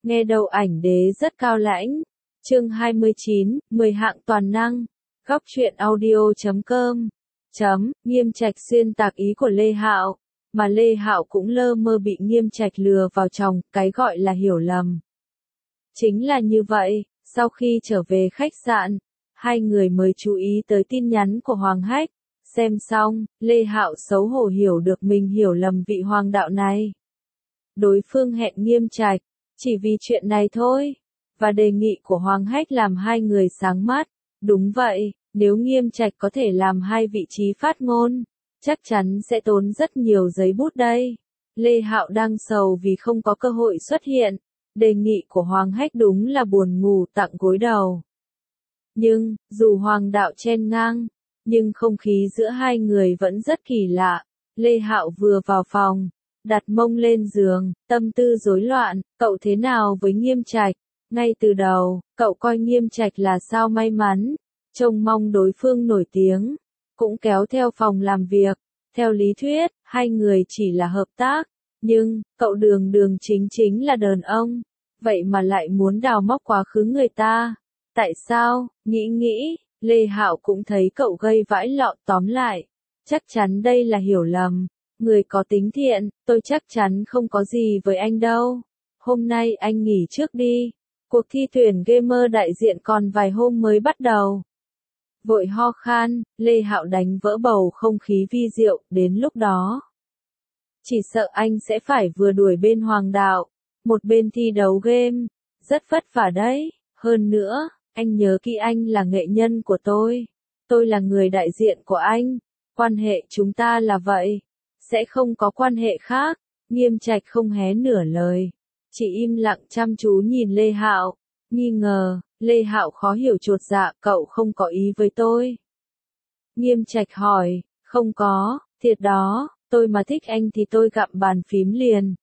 Nghe đầu ảnh đế rất cao lãnh. Chương 29, 10 hạng toàn năng. Góc truyện audio.com. Nghiêm Trạch xuyên tạc ý của Lê Hạo, mà Lê Hạo cũng lơ mơ bị Nghiêm Trạch lừa vào chồng, cái gọi là hiểu lầm. Chính là như vậy, sau khi trở về khách sạn, hai người mới chú ý tới tin nhắn của Hoàng Hách. Xem xong, Lê Hạo xấu hổ hiểu được mình hiểu lầm vị hoàng đạo này. Đối phương hẹn Nghiêm Trạch, chỉ vì chuyện này thôi, và đề nghị của Hoàng Hách làm hai người sáng mắt. Đúng vậy, nếu Nghiêm Trạch có thể làm hai vị trí phát ngôn, chắc chắn sẽ tốn rất nhiều giấy bút đây. Lê Hạo đang sầu vì không có cơ hội xuất hiện, đề nghị của Hoàng Hách đúng là buồn ngủ tặng gối đầu. Nhưng, dù Hoàng đạo chen ngang, nhưng không khí giữa hai người vẫn rất kỳ lạ. Lê Hạo vừa vào phòng, đặt mông lên giường, tâm tư rối loạn. Cậu thế nào với Nghiêm Trạch? Ngay từ đầu, cậu coi Nghiêm Trạch là sao may mắn, trông mong đối phương nổi tiếng, cũng kéo theo phòng làm việc. Theo lý thuyết, hai người chỉ là hợp tác, nhưng, cậu đường đường chính chính là đàn ông, vậy mà lại muốn đào móc quá khứ người ta. Tại sao? Nghĩ, Lê Hạo cũng thấy cậu gây vãi lọ. Tóm lại, chắc chắn đây là hiểu lầm. Người có tính thiện, tôi chắc chắn không có gì với anh đâu. Hôm nay anh nghỉ trước đi. Cuộc thi tuyển gamer đại diện còn vài hôm mới bắt đầu. Vội ho khan, Lê Hạo đánh vỡ bầu không khí vi diệu. Đến lúc đó, chỉ sợ anh sẽ phải vừa đuổi bên Hoàng đạo, một bên thi đấu game. Rất vất vả đấy. Hơn nữa, anh nhớ kỹ anh là nghệ nhân của tôi là người đại diện của anh. Quan hệ chúng ta là vậy, sẽ không có quan hệ khác. Nghiêm Trạch không hé nửa lời, chỉ im lặng chăm chú nhìn Lê Hạo, nghi ngờ. Lê Hạo khó hiểu chột dạ, cậu không có ý với tôi? Nghiêm Trạch hỏi, không có, thiệt đó, tôi mà thích anh thì tôi gặm bàn phím liền.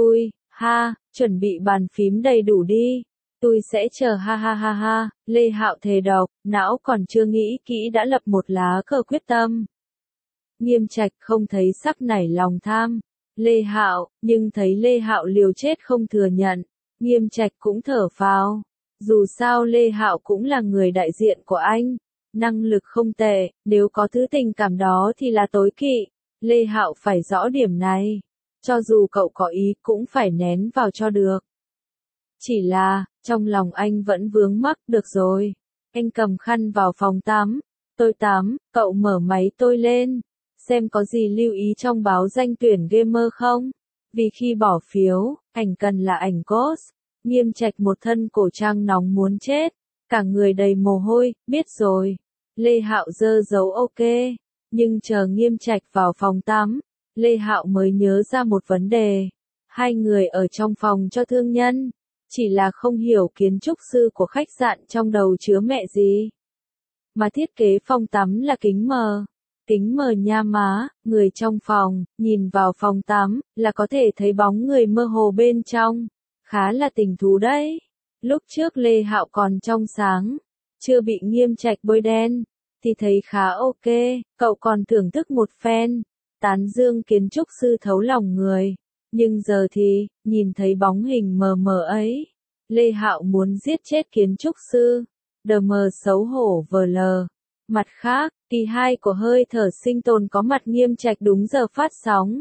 Chuẩn bị bàn phím đầy đủ đi. Tôi sẽ chờ ha. Lê Hạo thề độc, não còn chưa nghĩ kỹ đã lập một lá cờ quyết tâm. Nghiêm Trạch không thấy sắc nảy lòng tham Lê Hạo, nhưng thấy Lê Hạo liều chết không thừa nhận, Nghiêm Trạch cũng thở phào. Dù sao Lê Hạo cũng là người đại diện của anh, năng lực không tệ, nếu có thứ tình cảm đó thì là tối kỵ. Lê Hạo phải rõ điểm này, cho dù cậu có ý cũng phải nén vào cho được. Chỉ là, trong lòng anh vẫn vướng mắc. Được rồi, anh cầm khăn vào phòng tắm. Tôi tắm, cậu mở máy tôi lên, xem có gì lưu ý trong báo danh tuyển gamer không. Vì khi bỏ phiếu, ảnh cần là ảnh cos. Nghiêm Trạch một thân cổ trang nóng muốn chết, cả người đầy mồ hôi. Biết rồi. Lê Hạo giơ dấu ok, nhưng chờ Nghiêm Trạch vào phòng tắm, Lê Hạo mới nhớ ra một vấn đề. Hai người ở trong phòng cho thương nhân, chỉ là không hiểu kiến trúc sư của khách sạn trong đầu chứa mẹ gì, mà thiết kế phòng tắm là kính mờ. Kính mờ nha má, người trong phòng, nhìn vào phòng tắm, là có thể thấy bóng người mơ hồ bên trong. Khá là tình thú đấy. Lúc trước Lê Hạo còn trong sáng, chưa bị Nghiêm Trạch bôi đen, thì thấy khá ok, cậu còn thưởng thức một phen, tán dương kiến trúc sư thấu lòng người. Nhưng giờ thì, nhìn thấy bóng hình mờ mờ ấy, Lê Hạo muốn giết chết kiến trúc sư. Đờ mờ xấu hổ vờ lờ. Mặt khác, kỳ 2 của hơi thở sinh tồn có mặt Nghiêm Trạch đúng giờ phát sóng.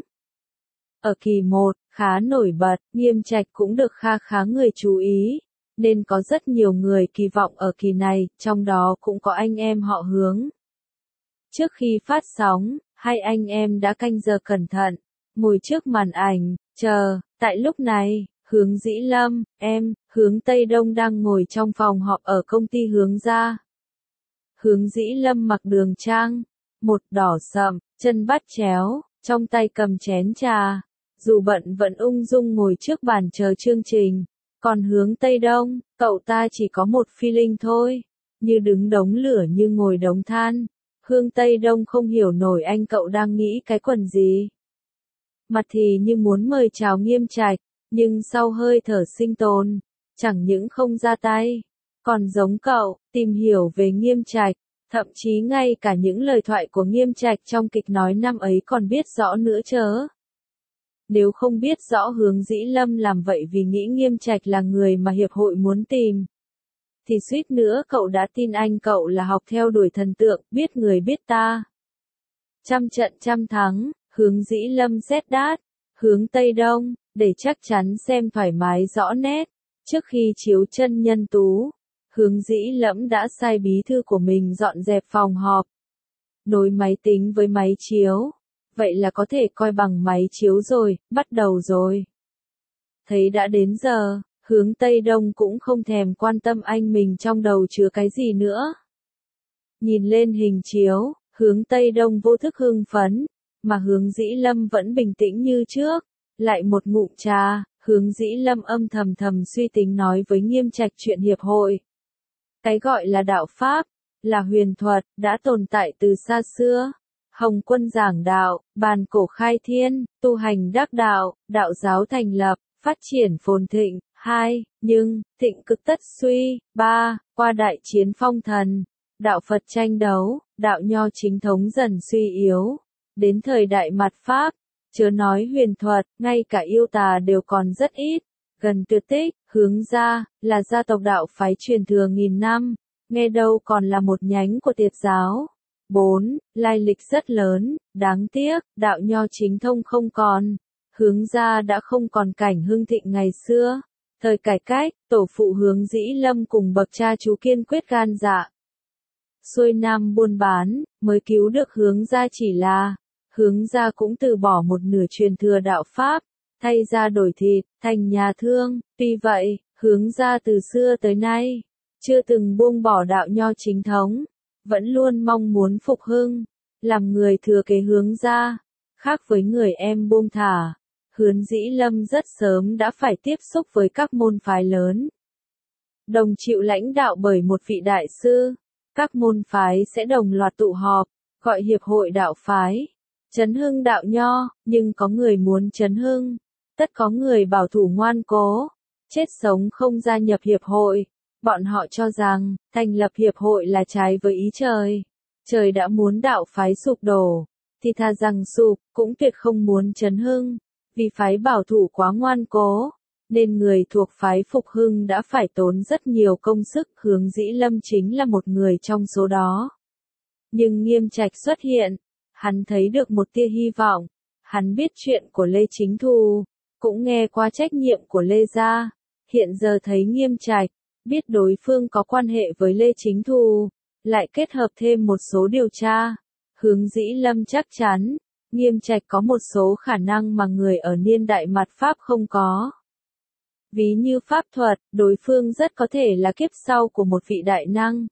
Ở kỳ 1, khá nổi bật, Nghiêm Trạch cũng được kha khá người chú ý, nên có rất nhiều người kỳ vọng ở kỳ này, trong đó cũng có anh em họ Hướng. Trước khi phát sóng, hai anh em đã canh giờ cẩn thận, ngồi trước màn ảnh, chờ. Tại lúc này, Hướng Dĩ Lâm, Hướng Tây Đông đang ngồi trong phòng họp ở công ty Hướng gia. Hướng Dĩ Lâm mặc đường trang, một đỏ sậm, chân bắt chéo, trong tay cầm chén trà. Dù bận vẫn ung dung ngồi trước bàn chờ chương trình. Còn Hướng Tây Đông, cậu ta chỉ có một feeling thôi, như đứng đống lửa như ngồi đống than. Hướng Tây Đông không hiểu nổi anh cậu đang nghĩ cái quần gì. Mặt thì như muốn mời chào Nghiêm Trạch, nhưng sau hơi thở sinh tồn, chẳng những không ra tay, còn giống cậu, tìm hiểu về Nghiêm Trạch, thậm chí ngay cả những lời thoại của Nghiêm Trạch trong kịch nói năm ấy còn biết rõ nữa chớ. Nếu không biết rõ Hướng Dĩ Lâm làm vậy vì nghĩ Nghiêm Trạch là người mà hiệp hội muốn tìm, thì suýt nữa cậu đã tin anh cậu là học theo đuổi thần tượng, biết người biết ta. Trăm trận trăm thắng, Hướng Dĩ Lâm xét đát, hướng Tây Đông, để chắc chắn xem thoải mái rõ nét. Trước khi chiếu chân nhân tú, Hướng Dĩ Lâm đã sai bí thư của mình dọn dẹp phòng họp, nối máy tính với máy chiếu. Vậy là có thể coi bằng máy chiếu rồi, bắt đầu rồi. Thấy đã đến giờ, Hướng Tây Đông cũng không thèm quan tâm anh mình trong đầu chứa cái gì nữa. Nhìn lên hình chiếu, Hướng Tây Đông vô thức hưng phấn, mà Hướng Dĩ Lâm vẫn bình tĩnh như trước. Lại một ngụm trà, Hướng Dĩ Lâm âm thầm suy tính nói với Nghiêm Trạch chuyện hiệp hội. Cái gọi là đạo Pháp, là huyền thuật, đã tồn tại từ xa xưa. Hồng Quân giảng đạo, bàn cổ khai thiên, tu hành đắc đạo, đạo giáo thành lập, phát triển phồn thịnh. 2. Nhưng, thịnh cực tất suy. 3. Qua đại chiến phong thần, đạo Phật tranh đấu, đạo Nho chính thống dần suy yếu. Đến thời đại mạt Pháp, chớ nói huyền thuật, ngay cả yêu tà đều còn rất ít. Gần tuyệt tích, Hướng gia, là gia tộc đạo phái truyền thừa nghìn năm, nghe đâu còn là một nhánh của Tiệt giáo. 4. Lai lịch rất lớn, đáng tiếc, đạo Nho chính thông không còn. Hướng gia đã không còn cảnh hưng thịnh ngày xưa. Thời cải cách, tổ phụ Hướng Dĩ Lâm cùng bậc cha chú kiên quyết gan dạ xuôi nam buôn bán, mới cứu được Hướng gia, chỉ là Hướng gia cũng từ bỏ một nửa truyền thừa đạo Pháp, thay ra đổi thịt, thành nhà thương. Tuy vậy, Hướng gia từ xưa tới nay chưa từng buông bỏ đạo Nho chính thống, vẫn luôn mong muốn phục hưng, làm người thừa kế Hướng gia. Khác với người em buông thả, Hướng Dĩ Lâm rất sớm đã phải tiếp xúc với các môn phái lớn. Đồng chịu lãnh đạo bởi một vị đại sư, các môn phái sẽ đồng loạt tụ họp, gọi hiệp hội đạo phái, chấn hưng đạo Nho, nhưng có người muốn chấn hưng, tất có người bảo thủ ngoan cố, chết sống không gia nhập hiệp hội. Bọn họ cho rằng, thành lập hiệp hội là trái với ý trời. Trời đã muốn đạo phái sụp đổ, thì thà rằng sụp, cũng tuyệt không muốn chấn hưng. Vì phái bảo thủ quá ngoan cố, nên người thuộc phái phục hưng đã phải tốn rất nhiều công sức. Hướng Dĩ Lâm chính là một người trong số đó. Nhưng Nghiêm Trạch xuất hiện, hắn thấy được một tia hy vọng. Hắn biết chuyện của Lê Chính Thù, cũng nghe qua trách nhiệm của Lê gia. Hiện giờ thấy Nghiêm Trạch, biết đối phương có quan hệ với Lê Chính Thù, lại kết hợp thêm một số điều tra. Hướng Dĩ Lâm chắc chắn, Nghiêm Trạch có một số khả năng mà người ở niên đại mạt Pháp không có. Ví như pháp thuật, đối phương rất có thể là kiếp sau của một vị đại năng.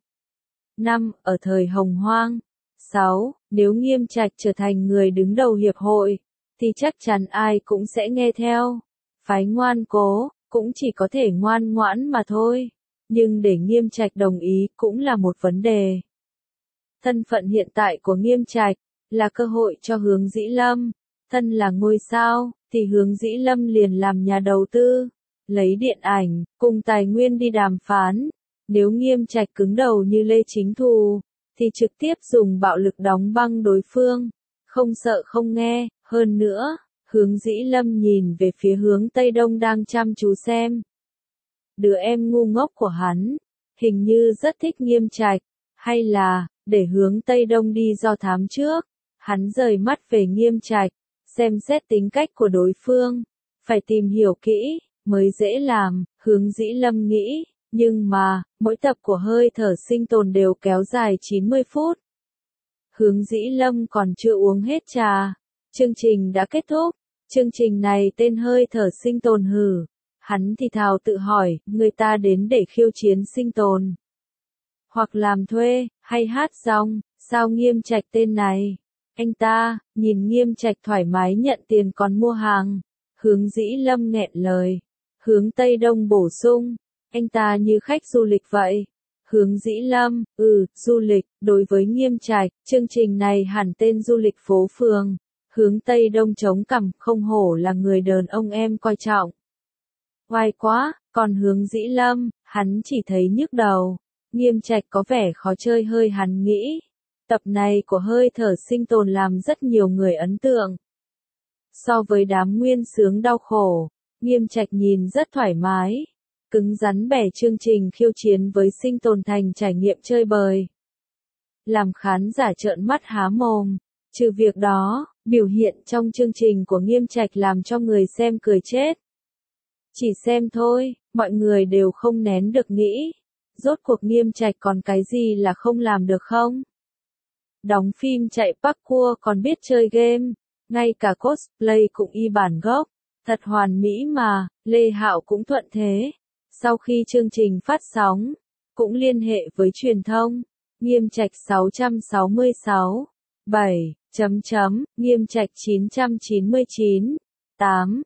5. Ở thời Hồng Hoang. 6. Nếu Nghiêm Trạch trở thành người đứng đầu hiệp hội, thì chắc chắn ai cũng sẽ nghe theo. Phái ngoan cố, cũng chỉ có thể ngoan ngoãn mà thôi. Nhưng để Nghiêm Trạch đồng ý cũng là một vấn đề. Thân phận hiện tại của Nghiêm Trạch là cơ hội cho Hướng Dĩ Lâm. Thân là ngôi sao, thì Hướng Dĩ Lâm liền làm nhà đầu tư, lấy điện ảnh, cùng tài nguyên đi đàm phán. Nếu Nghiêm Trạch cứng đầu như Lê Chính Thù, thì trực tiếp dùng bạo lực đóng băng đối phương, không sợ không nghe. Hơn nữa, Hướng Dĩ Lâm nhìn về phía Hướng Tây Đông đang chăm chú xem. Đứa em ngu ngốc của hắn, hình như rất thích Nghiêm Trạch, hay là, để Hướng Tây Đông đi do thám trước. Hắn rời mắt về Nghiêm Trạch, xem xét tính cách của đối phương, phải tìm hiểu kỹ, mới dễ làm. Hướng Dĩ Lâm nghĩ, nhưng mà, mỗi tập của hơi thở sinh tồn đều kéo dài 90 phút. Hướng Dĩ Lâm còn chưa uống hết trà, chương trình đã kết thúc. Chương trình này tên hơi thở sinh tồn hử. Hắn thì thào tự hỏi, người ta đến để khiêu chiến sinh tồn, hoặc làm thuê, hay hát rong, sao Nghiêm Trạch tên này? Anh ta, nhìn Nghiêm Trạch thoải mái nhận tiền còn mua hàng. Hướng Dĩ Lâm nghẹn lời. Hướng Tây Đông bổ sung, anh ta như khách du lịch vậy. Hướng Dĩ Lâm, du lịch, đối với Nghiêm Trạch, chương trình này hẳn tên du lịch phố phường. Hướng Tây Đông chống cằm, không hổ là người đàn ông em coi trọng. Oai quá, còn Hướng Dĩ Lâm, hắn chỉ thấy nhức đầu. Nghiêm Trạch có vẻ khó chơi hơi hắn nghĩ. Tập này của hơi thở sinh tồn làm rất nhiều người ấn tượng. So với đám Nguyên Xướng đau khổ, Nghiêm Trạch nhìn rất thoải mái, cứng rắn bẻ chương trình khiêu chiến với Sinh Tồn thành trải nghiệm chơi bời. Làm khán giả trợn mắt há mồm, trừ việc đó, biểu hiện trong chương trình của Nghiêm Trạch làm cho người xem cười chết. Chỉ xem thôi, mọi người đều không nén được nghĩ, rốt cuộc Nghiêm Trạch còn cái gì là không làm được không? Đóng phim chạy parkour còn biết chơi game, ngay cả cosplay cũng y bản gốc, thật hoàn mỹ mà, Lê Hạo cũng thuận thế. Sau khi chương trình phát sóng, cũng liên hệ với truyền thông, Nghiêm Trạch 666, 7, Nghiêm Trạch 999, 8,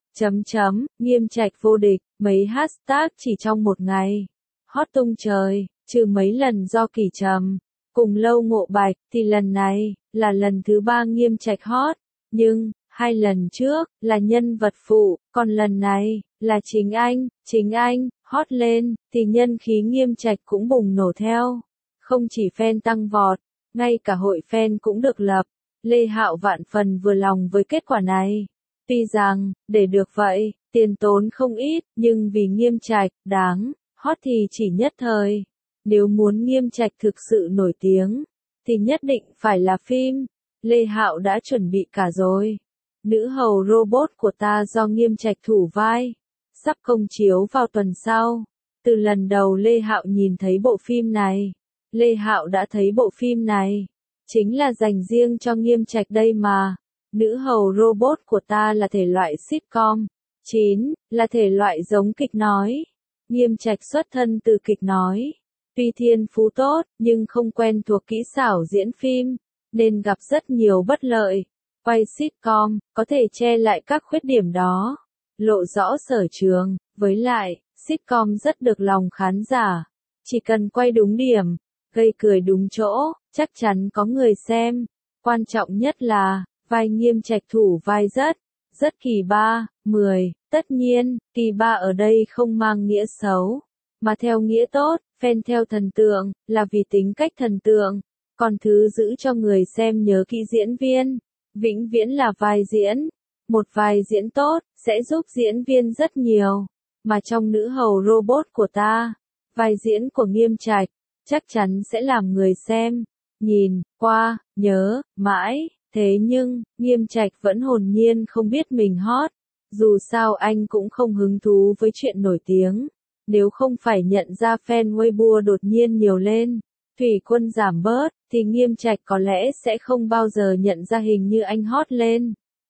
Nghiêm Trạch vô địch, mấy hashtag chỉ trong một ngày. Hot tung trời, trừ mấy lần do Kỳ Trầm, cùng Lâu Ngộ Bạch, thì lần này, là lần thứ 3 Nghiêm Trạch hot, nhưng, 2 lần trước, là nhân vật phụ, còn lần này, là chính anh, hot lên, thì nhân khí Nghiêm Trạch cũng bùng nổ theo. Không chỉ fan tăng vọt, ngay cả hội fan cũng được lập, Lê Hạo vạn phần vừa lòng với kết quả này. Tuy rằng, để được vậy, tiền tốn không ít, nhưng vì Nghiêm Trạch, đáng, hot thì chỉ nhất thời. Nếu muốn Nghiêm Trạch thực sự nổi tiếng, thì nhất định phải là phim. Lê Hạo đã chuẩn bị cả rồi. Nữ hầu robot của ta do Nghiêm Trạch thủ vai, sắp công chiếu vào tuần sau. Từ lần đầu Lê Hạo nhìn thấy bộ phim này, Lê Hạo đã thấy bộ phim này chính là dành riêng cho Nghiêm Trạch đây mà. Nữ hầu robot của ta là thể loại sitcom. 9. Là thể loại giống kịch nói. Nghiêm Trạch xuất thân từ kịch nói. Tuy thiên phú tốt, nhưng không quen thuộc kỹ xảo diễn phim, nên gặp rất nhiều bất lợi. Quay sitcom, có thể che lại các khuyết điểm đó, lộ rõ sở trường, với lại, sitcom rất được lòng khán giả. Chỉ cần quay đúng điểm, gây cười đúng chỗ, chắc chắn có người xem. Quan trọng nhất là, vai Nghiêm Trạch thủ vai rất kỳ ba, 10, tất nhiên, kỳ ba ở đây không mang nghĩa xấu, mà theo nghĩa tốt, fan theo thần tượng, là vì tính cách thần tượng, còn thứ giữ cho người xem nhớ kỹ diễn viên, vĩnh viễn là vai diễn. Một vai diễn tốt, sẽ giúp diễn viên rất nhiều, mà trong nữ hầu robot của ta, vai diễn của Nghiêm Trạch, chắc chắn sẽ làm người xem, nhìn, qua, nhớ, mãi. Thế nhưng, Nghiêm Trạch vẫn hồn nhiên không biết mình hot. Dù sao anh cũng không hứng thú với chuyện nổi tiếng. Nếu không phải nhận ra fan Weibo đột nhiên nhiều lên, thủy quân giảm bớt, thì Nghiêm Trạch có lẽ sẽ không bao giờ nhận ra hình như anh hot lên.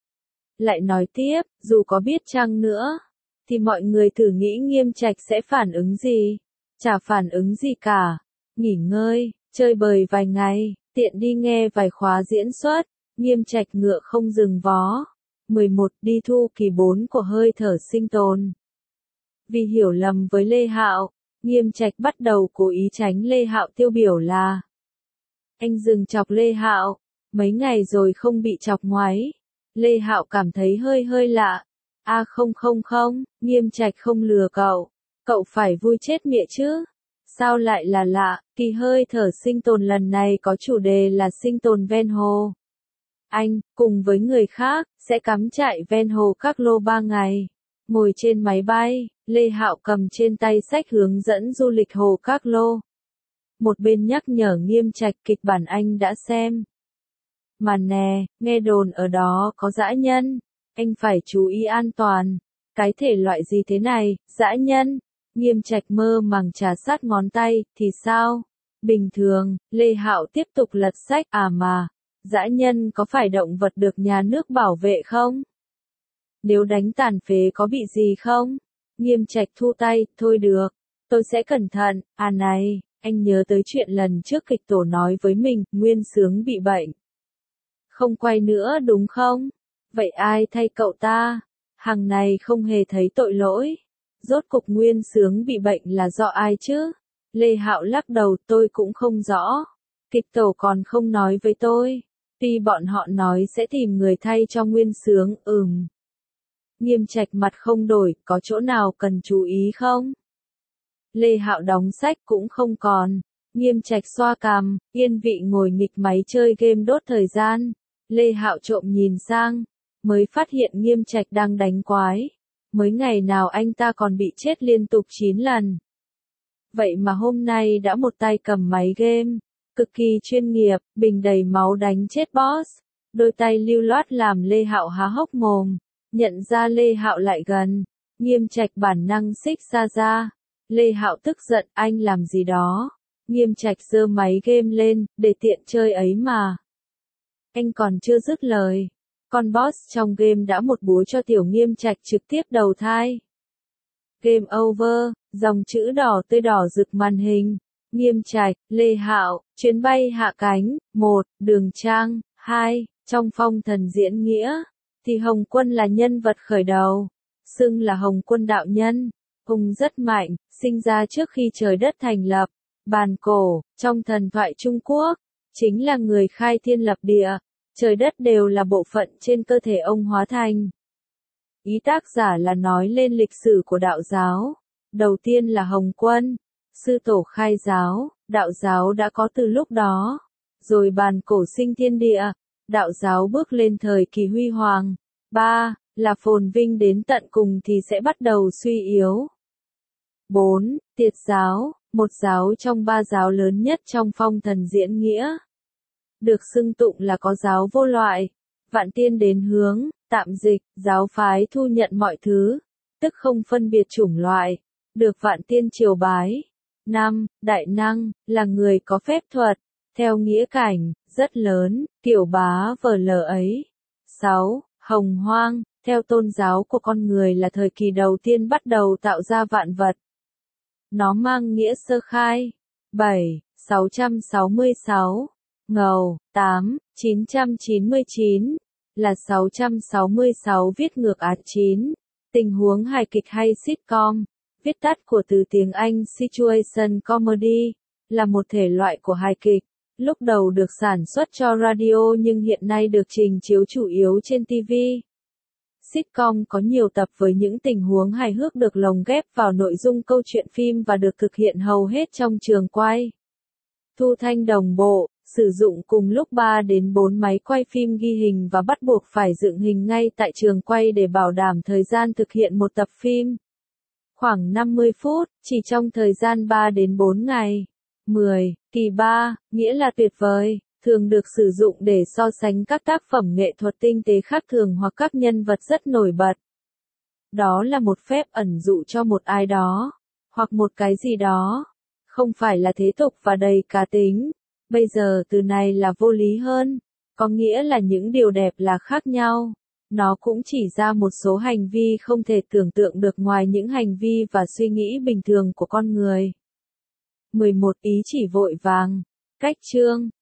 Lại nói tiếp, dù có biết chăng nữa, thì mọi người thử nghĩ Nghiêm Trạch sẽ phản ứng gì? Chả phản ứng gì cả. Nghỉ ngơi, chơi bời vài ngày, tiện đi nghe vài khóa diễn xuất. Nghiêm Trạch ngựa không dừng vó. 11. Đi thu kỳ 4 của hơi thở sinh tồn. Vì hiểu lầm với Lê Hạo, Nghiêm Trạch bắt đầu cố ý tránh Lê Hạo tiêu biểu là. Anh dừng chọc Lê Hạo, mấy ngày rồi không bị chọc ngoáy. Lê Hạo cảm thấy hơi lạ. Không, Nghiêm Trạch không lừa cậu phải vui chết mẹ chứ. Sao lại là lạ, kỳ hơi thở sinh tồn lần này có chủ đề là sinh tồn ven hồ. Anh, cùng với người khác, sẽ cắm trại ven hồ các lô 3 ngày. Ngồi trên máy bay, Lê Hạo cầm trên tay sách hướng dẫn du lịch hồ các lô. Một bên nhắc nhở Nghiêm Trạch kịch bản anh đã xem. Mà nè, nghe đồn ở đó có dã nhân. Anh phải chú ý an toàn. Cái thể loại gì thế này, dã nhân? Nghiêm Trạch mơ màng trà sát ngón tay, thì sao? Bình thường, Lê Hạo tiếp tục lật sách. Mà, dã nhân có phải động vật được nhà nước bảo vệ không? Nếu đánh tàn phế có bị gì không? Nghiêm Trạch thu tay, thôi được, tôi sẽ cẩn thận. Này, anh nhớ tới chuyện lần trước kịch tổ nói với mình, Nguyên Xướng bị bệnh. Không quay nữa đúng không? Vậy ai thay cậu ta? Hàng này không hề thấy tội lỗi. Rốt cục Nguyên Xướng bị bệnh là do ai chứ? Lê Hạo lắc đầu, tôi cũng không rõ. Kịch tổ còn không nói với tôi. Tuy bọn họ nói sẽ tìm người thay cho Nguyên Xướng, Nghiêm Trạch mặt không đổi, có chỗ nào cần chú ý không? Lê Hạo đóng sách cũng không còn. Nghiêm Trạch xoa cằm, yên vị ngồi nghịch máy chơi game đốt thời gian. Lê Hạo trộm nhìn sang. mới phát hiện Nghiêm Trạch đang đánh quái. Mới ngày nào anh ta còn bị chết liên tục 9 lần. Vậy mà hôm nay đã một tay cầm máy game, cực kỳ chuyên nghiệp, bình đầy máu đánh chết boss. Đôi tay lưu loát làm Lê Hạo há hốc mồm, nhận ra Lê Hạo lại gần, Nghiêm Trạch bản năng xích xa ra. Lê Hạo tức giận, anh làm gì đó? Nghiêm Trạch giơ máy game lên, để tiện chơi ấy mà. Anh còn chưa dứt lời, con boss trong game đã một búa cho tiểu Nghiêm Trạch trực tiếp đầu thai. Game over, dòng chữ đỏ tươi đỏ rực màn hình. Nghiêm Trạch, Lê Hạo, chuyến bay hạ cánh, 1, Đường Trang, 2, trong phong thần diễn nghĩa, thì Hồng Quân là nhân vật khởi đầu, xưng là Hồng Quân đạo nhân. Hùng rất mạnh, sinh ra trước khi trời đất thành lập. Bàn cổ, trong thần thoại Trung Quốc, chính là người khai thiên lập địa, trời đất đều là bộ phận trên cơ thể ông hóa thành. Ý tác giả là nói lên lịch sử của đạo giáo. Đầu tiên là Hồng Quân, sư tổ khai giáo, đạo giáo đã có từ lúc đó. Rồi bàn cổ sinh thiên địa, đạo giáo bước lên thời kỳ huy hoàng. 3. Là phồn vinh đến tận cùng thì sẽ bắt đầu suy yếu. 4. Tiệt giáo, một giáo trong 3 giáo lớn nhất trong phong thần diễn nghĩa. Được xưng tụng là có giáo vô loại, vạn tiên đến hướng, tạm dịch, giáo phái thu nhận mọi thứ, tức không phân biệt chủng loại, được vạn tiên triều bái. 5. Đại năng, là người có phép thuật, theo nghĩa cảnh, rất lớn, kiểu bá vờ lờ ấy. 6. Hồng hoang, theo tôn giáo của con người là thời kỳ đầu tiên bắt đầu tạo ra vạn vật. Nó mang nghĩa sơ khai. 7. 666. Ngầu. 8. 999. Là 666 viết ngược át 9. Tình huống hài kịch hay sitcom, viết tắt của từ tiếng Anh situation comedy, là một thể loại của hài kịch. Lúc đầu được sản xuất cho radio nhưng hiện nay được trình chiếu chủ yếu trên TV. Sitcom có nhiều tập với những tình huống hài hước được lồng ghép vào nội dung câu chuyện phim và được thực hiện hầu hết trong trường quay. Thu thanh đồng bộ, sử dụng cùng lúc 3 đến 4 máy quay phim ghi hình và bắt buộc phải dựng hình ngay tại trường quay để bảo đảm thời gian thực hiện một tập phim. Khoảng 50 phút, chỉ trong thời gian 3 đến 4 ngày. 10. Kỳ 3, nghĩa là tuyệt vời, thường được sử dụng để so sánh các tác phẩm nghệ thuật tinh tế khác thường hoặc các nhân vật rất nổi bật. Đó là một phép ẩn dụ cho một ai đó, hoặc một cái gì đó. Không phải là thế tục và đầy cá tính. Bây giờ từ này là vô lý hơn, có nghĩa là những điều đẹp là khác nhau. Nó cũng chỉ ra một số hành vi không thể tưởng tượng được ngoài những hành vi và suy nghĩ bình thường của con người. 11. Ý chỉ vội vàng. Cách chương